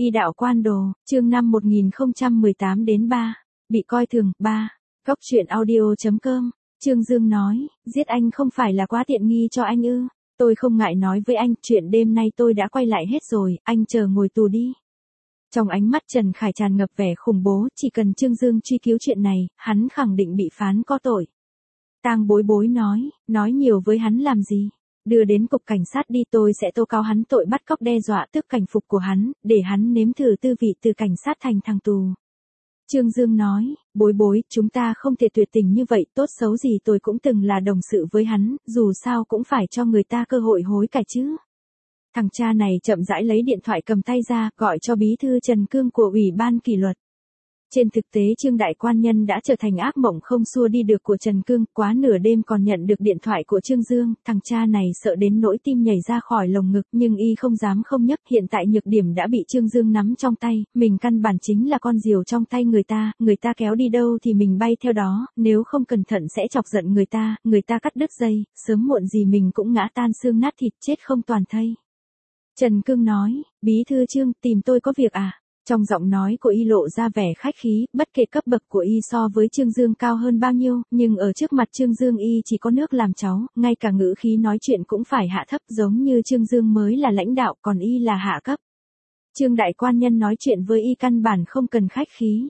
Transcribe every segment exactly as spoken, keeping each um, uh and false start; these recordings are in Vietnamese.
Y đạo quan đồ, chương năm một nghìn không trăm mười tám đến ba. Bị coi thường, ba. Góc truyện audio.com. Trương Dương nói, giết anh không phải là quá tiện nghi cho anh ư. Tôi không ngại nói với anh, chuyện đêm nay tôi đã quay lại hết rồi, anh chờ ngồi tù đi. Trong ánh mắt Trần Khải tràn ngập vẻ khủng bố, chỉ cần Trương Dương truy cứu chuyện này, hắn khẳng định bị phán có tội. Tang Bối Bối nói, nói nhiều với hắn làm gì? Đưa đến cục cảnh sát đi, tôi sẽ tố cáo hắn tội bắt cóc đe dọa tước cảnh phục của hắn, để hắn nếm thử tư vị từ cảnh sát thành thằng tù. Trương Dương nói, Bối Bối, chúng ta không thể tuyệt tình như vậy, tốt xấu gì tôi cũng từng là đồng sự với hắn, dù sao cũng phải cho người ta cơ hội hối cải chứ. Thằng cha này chậm rãi lấy điện thoại cầm tay ra, gọi cho bí thư Trần Cương của Ủy ban kỷ luật. Trên thực tế Trương Đại Quan Nhân đã trở thành ác mộng không xua đi được của Trần Cương, quá nửa đêm còn nhận được điện thoại của Trương Dương, thằng cha này sợ đến nỗi tim nhảy ra khỏi lồng ngực, nhưng y không dám không nhấc, hiện tại nhược điểm đã bị Trương Dương nắm trong tay, mình căn bản chính là con diều trong tay người ta, người ta kéo đi đâu thì mình bay theo đó, nếu không cẩn thận sẽ chọc giận người ta, người ta cắt đứt dây, sớm muộn gì mình cũng ngã tan xương nát thịt, chết không toàn thây. Trần Cương nói, bí thư Trương, tìm tôi có việc à? Trong giọng nói của y lộ ra vẻ khách khí, bất kể cấp bậc của y so với Trương Dương cao hơn bao nhiêu, nhưng ở trước mặt Trương Dương y chỉ có nước làm cháu, ngay cả ngữ khí nói chuyện cũng phải hạ thấp, giống như Trương Dương mới là lãnh đạo, còn y là hạ cấp. Trương Đại Quan Nhân nói chuyện với y căn bản không cần khách khí.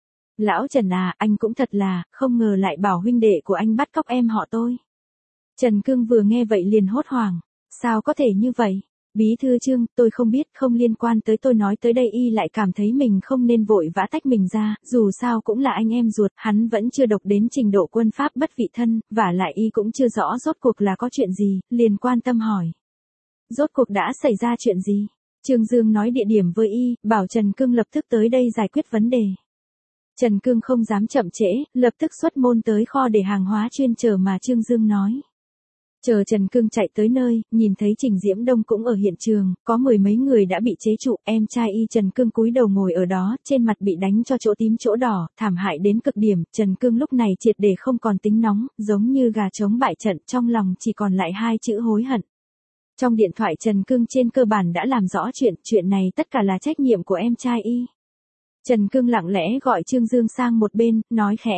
Lão Trần à, anh cũng thật là, không ngờ lại bảo huynh đệ của anh bắt cóc em họ tôi. Trần Cương vừa nghe vậy liền hốt hoảng, sao có thể như vậy? Bí thư Trương, tôi không biết, không liên quan tới tôi, nói tới đây y lại cảm thấy mình không nên vội vã tách mình ra, dù sao cũng là anh em ruột, hắn vẫn chưa độc đến trình độ quân pháp bất vị thân, vả lại y cũng chưa rõ rốt cuộc là có chuyện gì, liền quan tâm hỏi. Rốt cuộc đã xảy ra chuyện gì? Trương Dương nói địa điểm với y, bảo Trần Cương lập tức tới đây giải quyết vấn đề. Trần Cương không dám chậm trễ, lập tức xuất môn tới kho để hàng hóa chuyên chở mà Trương Dương nói. Chờ Trần Cương chạy tới nơi, nhìn thấy Trình Diễm Đông cũng ở hiện trường, có mười mấy người đã bị chế trụ, em trai y Trần Cương cúi đầu ngồi ở đó, trên mặt bị đánh cho chỗ tím chỗ đỏ, thảm hại đến cực điểm, Trần Cương lúc này triệt để không còn tính nóng, giống như gà trống bại trận, trong lòng chỉ còn lại hai chữ hối hận. Trong điện thoại Trần Cương trên cơ bản đã làm rõ chuyện, chuyện này tất cả là trách nhiệm của em trai y. Trần Cương lặng lẽ gọi Trương Dương sang một bên, nói khẽ.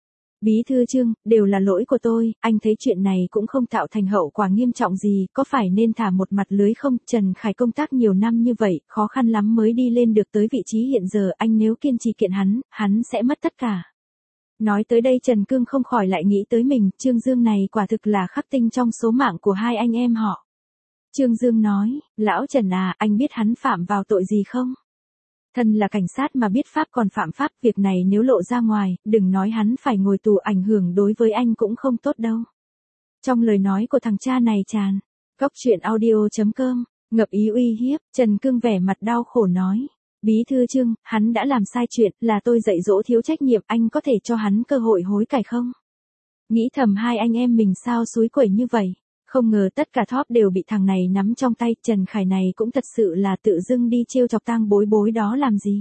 Bí thư Trương, đều là lỗi của tôi, anh thấy chuyện này cũng không tạo thành hậu quả nghiêm trọng gì, có phải nên thả một mặt lưới không? Trần Khải công tác nhiều năm như vậy, khó khăn lắm mới đi lên được tới vị trí hiện giờ, anh nếu kiên trì kiện hắn, hắn sẽ mất tất cả. Nói tới đây Trần Cương không khỏi lại nghĩ tới mình, Trương Dương này quả thực là khắc tinh trong số mạng của hai anh em họ. Trương Dương nói, lão Trần à, anh biết hắn phạm vào tội gì không? Thân là cảnh sát mà biết pháp còn phạm pháp, việc này nếu lộ ra ngoài, đừng nói hắn phải ngồi tù, ảnh hưởng đối với anh cũng không tốt đâu. Trong lời nói của thằng cha này tràn, góc truyện audio.com, ngập ý uy hiếp, Trần Cương vẻ mặt đau khổ nói. Bí thư Trương, hắn đã làm sai chuyện, là tôi dạy dỗ thiếu trách nhiệm, anh có thể cho hắn cơ hội hối cải không? Nghĩ thầm hai anh em mình sao xúi quẩy như vậy? Không ngờ tất cả thóp đều bị thằng này nắm trong tay, Trần Khải này cũng thật sự là tự dưng đi trêu chọc Tang Bối Bối đó làm gì.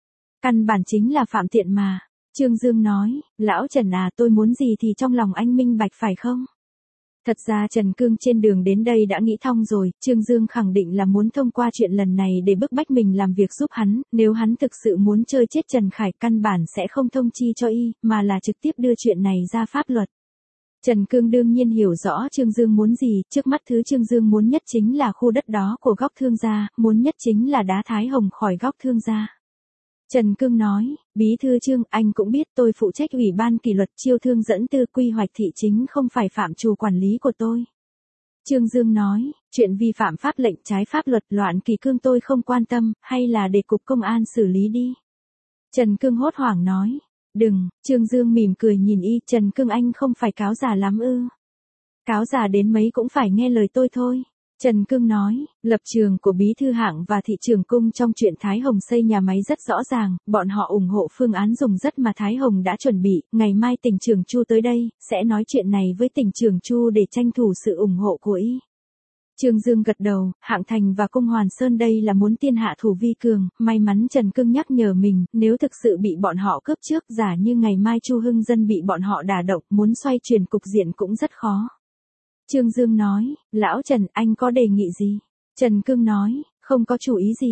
Căn bản chính là phạm tiện mà. Trương Dương nói, lão Trần à, tôi muốn gì thì trong lòng anh minh bạch phải không? Thật ra Trần Cương trên đường đến đây đã nghĩ thông rồi, Trương Dương khẳng định là muốn thông qua chuyện lần này để bức bách mình làm việc giúp hắn, nếu hắn thực sự muốn chơi chết Trần Khải căn bản sẽ không thông chi cho y, mà là trực tiếp đưa chuyện này ra pháp luật. Trần Cương đương nhiên hiểu rõ Trương Dương muốn gì, trước mắt thứ Trương Dương muốn nhất chính là khu đất đó của Góc Thương gia, muốn nhất chính là đá Thái Hồng khỏi Góc Thương gia. Trần Cương nói, bí thư Trương, anh cũng biết tôi phụ trách ủy ban kỷ luật, chiêu thương dẫn tư, quy hoạch thị chính không phải phạm trù quản lý của tôi. Trương Dương nói, chuyện vi phạm pháp lệnh trái pháp luật loạn kỷ cương tôi không quan tâm, hay là để cục công an xử lý đi. Trần Cương hốt hoảng nói. Đừng, Trương Dương mỉm cười nhìn y, Trần Cương anh không phải cáo già lắm ư. Cáo già đến mấy cũng phải nghe lời tôi thôi. Trần Cương nói, lập trường của Bí thư Hạng và thị trưởng Cung trong chuyện Thái Hồng xây nhà máy rất rõ ràng, bọn họ ủng hộ phương án dùng đất mà Thái Hồng đã chuẩn bị, ngày mai tỉnh trưởng Chu tới đây, sẽ nói chuyện này với tỉnh trưởng Chu để tranh thủ sự ủng hộ của y. Trương Dương gật đầu, Hạng Thành và Cung Hoàn Sơn đây là muốn tiên hạ thủ vi cường, may mắn Trần Cương nhắc nhở mình, nếu thực sự bị bọn họ cướp trước, giả như ngày mai Chu Hưng Dân bị bọn họ đả động, muốn xoay chuyển cục diện cũng rất khó. Trương Dương nói, lão Trần, anh có đề nghị gì? Trần Cương nói, không có chủ ý gì.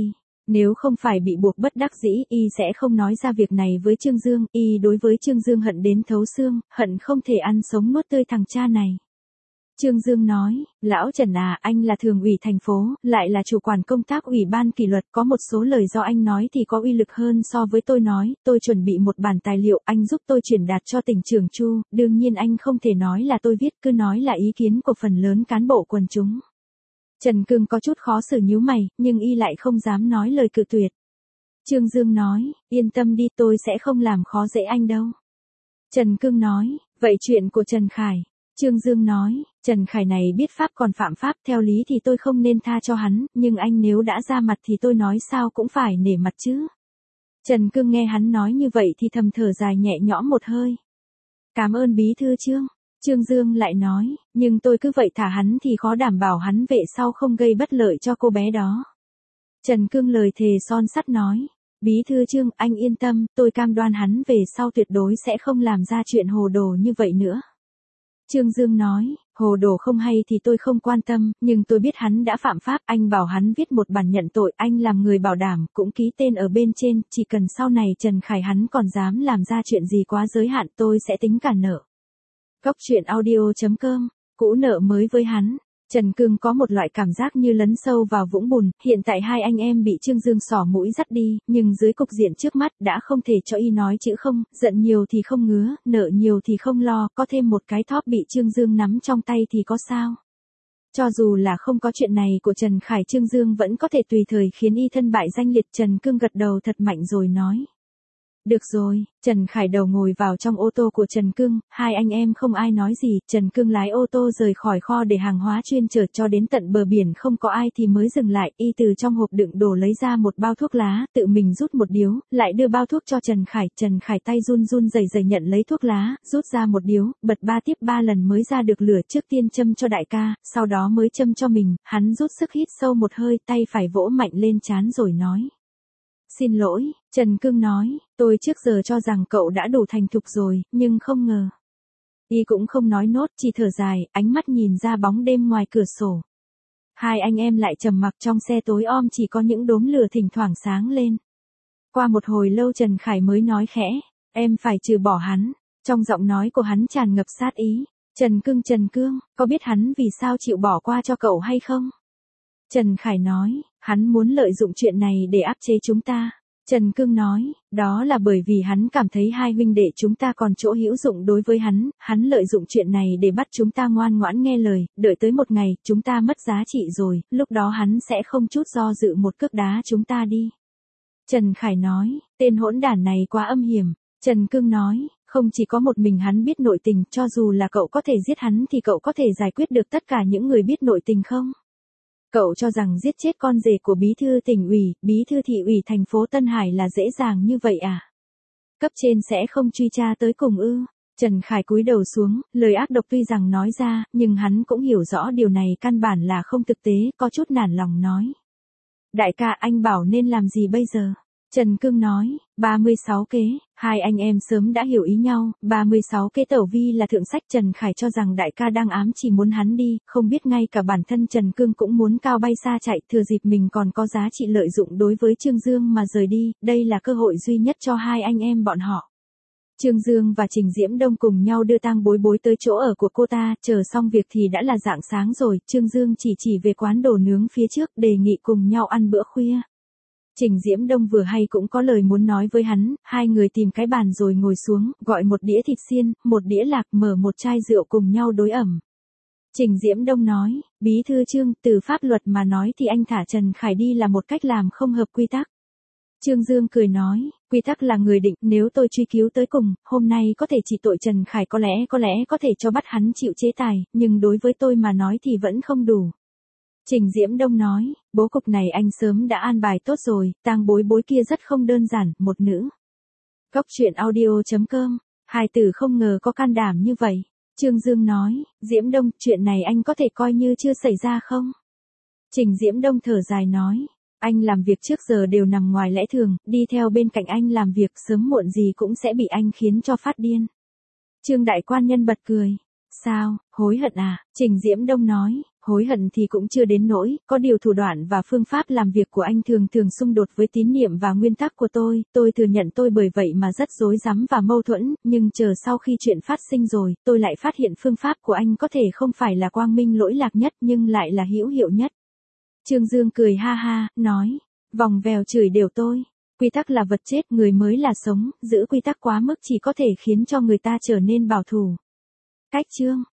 Nếu không phải bị buộc bất đắc dĩ, y sẽ không nói ra việc này với Trương Dương, y đối với Trương Dương hận đến thấu xương, hận không thể ăn sống nuốt tươi thằng cha này. Trương Dương nói, lão Trần à, anh là thường ủy thành phố, lại là chủ quản công tác ủy ban kỷ luật, có một số lời do anh nói thì có uy lực hơn so với tôi nói, tôi chuẩn bị một bản tài liệu, anh giúp tôi truyền đạt cho tỉnh trưởng Chu, đương nhiên anh không thể nói là tôi viết, cứ nói là ý kiến của phần lớn cán bộ quần chúng. Trần Cương có chút khó xử nhíu mày, nhưng y lại không dám nói lời cự tuyệt. Trương Dương nói, yên tâm đi, tôi sẽ không làm khó dễ anh đâu. Trần Cương nói, vậy chuyện của Trần Khải. Trương Dương nói, Trần Khải này biết pháp còn phạm pháp, theo lý thì tôi không nên tha cho hắn, nhưng anh nếu đã ra mặt thì tôi nói sao cũng phải nể mặt chứ. Trần Cương nghe hắn nói như vậy thì thầm thở dài nhẹ nhõm một hơi. Cảm ơn bí thư Trương. Trương Dương lại nói, nhưng tôi cứ vậy thả hắn thì khó đảm bảo hắn về sau không gây bất lợi cho cô bé đó. Trần Cương lời thề son sắt nói, bí thư Trương, anh yên tâm, tôi cam đoan hắn về sau tuyệt đối sẽ không làm ra chuyện hồ đồ như vậy nữa. Trương Dương nói, hồ đồ không hay thì tôi không quan tâm, nhưng tôi biết hắn đã phạm pháp, anh bảo hắn viết một bản nhận tội, anh làm người bảo đảm, cũng ký tên ở bên trên, chỉ cần sau này Trần Khải hắn còn dám làm ra chuyện gì quá giới hạn tôi sẽ tính cả nợ. Góc truyện audio chấm com, cũ nợ mới với hắn. Trần Cương có một loại cảm giác như lấn sâu vào vũng bùn, hiện tại hai anh em bị Trương Dương xỏ mũi dắt đi, nhưng dưới cục diện trước mắt đã không thể cho y nói chữ không, giận nhiều thì không ngứa, nợ nhiều thì không lo, có thêm một cái thóp bị Trương Dương nắm trong tay thì có sao. Cho dù là không có chuyện này của Trần Khải, Trương Dương vẫn có thể tùy thời khiến y thân bại danh liệt. Trần Cương gật đầu thật mạnh rồi nói. Được rồi, Trần Khải đầu ngồi vào trong ô tô của Trần Cương, hai anh em không ai nói gì, Trần Cương lái ô tô rời khỏi kho để hàng hóa chuyên chở cho đến tận bờ biển không có ai thì mới dừng lại, y từ trong hộp đựng đồ lấy ra một bao thuốc lá, tự mình rút một điếu, lại đưa bao thuốc cho Trần Khải, Trần Khải tay run run rẩy rẩy nhận lấy thuốc lá, rút ra một điếu, bật ba tiếp ba lần mới ra được lửa, trước tiên châm cho đại ca, sau đó mới châm cho mình, hắn rút sức hít sâu một hơi, tay phải vỗ mạnh lên trán rồi nói. Xin lỗi, Trần Cương nói, tôi trước giờ cho rằng cậu đã đủ thành thục rồi, nhưng không ngờ. Y cũng không nói nốt, chỉ thở dài, ánh mắt nhìn ra bóng đêm ngoài cửa sổ. Hai anh em lại trầm mặc, trong xe tối om chỉ có những đốm lửa thỉnh thoảng sáng lên. Qua một hồi lâu Trần Khải mới nói khẽ, em phải trừ bỏ hắn. Trong giọng nói của hắn tràn ngập sát ý. Trần Cương Trần Cương, có biết hắn vì sao chịu bỏ qua cho cậu hay không? Trần Khải nói, hắn muốn lợi dụng chuyện này để áp chế chúng ta. Trần Cương nói, đó là bởi vì hắn cảm thấy hai huynh đệ chúng ta còn chỗ hữu dụng đối với hắn, hắn lợi dụng chuyện này để bắt chúng ta ngoan ngoãn nghe lời, đợi tới một ngày, chúng ta mất giá trị rồi, lúc đó hắn sẽ không chút do dự một cước đá chúng ta đi. Trần Khải nói, tên hỗn đản này quá âm hiểm. Trần Cương nói, không chỉ có một mình hắn biết nội tình, cho dù là cậu có thể giết hắn thì cậu có thể giải quyết được tất cả những người biết nội tình không? Cậu cho rằng giết chết con rể của bí thư tỉnh ủy, bí thư thị ủy thành phố Tân Hải là dễ dàng như vậy à? Cấp trên sẽ không truy tra tới cùng ư? Trần Khải cúi đầu xuống, lời ác độc tuy rằng nói ra, nhưng hắn cũng hiểu rõ điều này căn bản là không thực tế, có chút nản lòng nói. Đại ca, anh bảo nên làm gì bây giờ? Trần Cương nói, ba mươi sáu kế, hai anh em sớm đã hiểu ý nhau, ba mươi sáu kế tẩu vi là thượng sách. Trần Khải cho rằng đại ca đang ám chỉ muốn hắn đi, không biết ngay cả bản thân Trần Cương cũng muốn cao bay xa chạy, thừa dịp mình còn có giá trị lợi dụng đối với Trương Dương mà rời đi, đây là cơ hội duy nhất cho hai anh em bọn họ. Trương Dương và Trình Diễm Đông cùng nhau đưa Tang Bối Bối tới chỗ ở của cô ta, chờ xong việc thì đã là rạng sáng rồi, Trương Dương chỉ chỉ về quán đồ nướng phía trước, đề nghị cùng nhau ăn bữa khuya. Trình Diễm Đông vừa hay cũng có lời muốn nói với hắn, hai người tìm cái bàn rồi ngồi xuống, gọi một đĩa thịt xiên, một đĩa lạc, mở một chai rượu cùng nhau đối ẩm. Trình Diễm Đông nói, bí thư Trương, từ pháp luật mà nói thì anh thả Trần Khải đi là một cách làm không hợp quy tắc. Trương Dương cười nói, quy tắc là người định, nếu tôi truy cứu tới cùng, hôm nay có thể chỉ tội Trần Khải, có lẽ có lẽ có thể cho bắt hắn chịu chế tài, nhưng đối với tôi mà nói thì vẫn không đủ. Trình Diễm Đông nói, bố cục này anh sớm đã an bài tốt rồi, Tang Bối Bối kia rất không đơn giản, một nữ. Góc truyện audio chấm com, hai tử không ngờ có can đảm như vậy. Trương Dương nói, Diễm Đông, chuyện này anh có thể coi như chưa xảy ra không? Trình Diễm Đông thở dài nói, anh làm việc trước giờ đều nằm ngoài lẽ thường, đi theo bên cạnh anh làm việc sớm muộn gì cũng sẽ bị anh khiến cho phát điên. Trương Đại Quan Nhân bật cười. Sao, hối hận à? Trình Diễm Đông nói, hối hận thì cũng chưa đến nỗi, có điều thủ đoạn và phương pháp làm việc của anh thường thường xung đột với tín niệm và nguyên tắc của tôi, tôi thừa nhận tôi bởi vậy mà rất rối rắm và mâu thuẫn, nhưng chờ sau khi chuyện phát sinh rồi, tôi lại phát hiện phương pháp của anh có thể không phải là quang minh lỗi lạc nhất nhưng lại là hữu hiệu nhất. Trương Dương cười ha ha, nói, vòng vèo chửi đều tôi. Quy tắc là vật chết, người mới là sống, giữ quy tắc quá mức chỉ có thể khiến cho người ta trở nên bảo thủ. Cách chương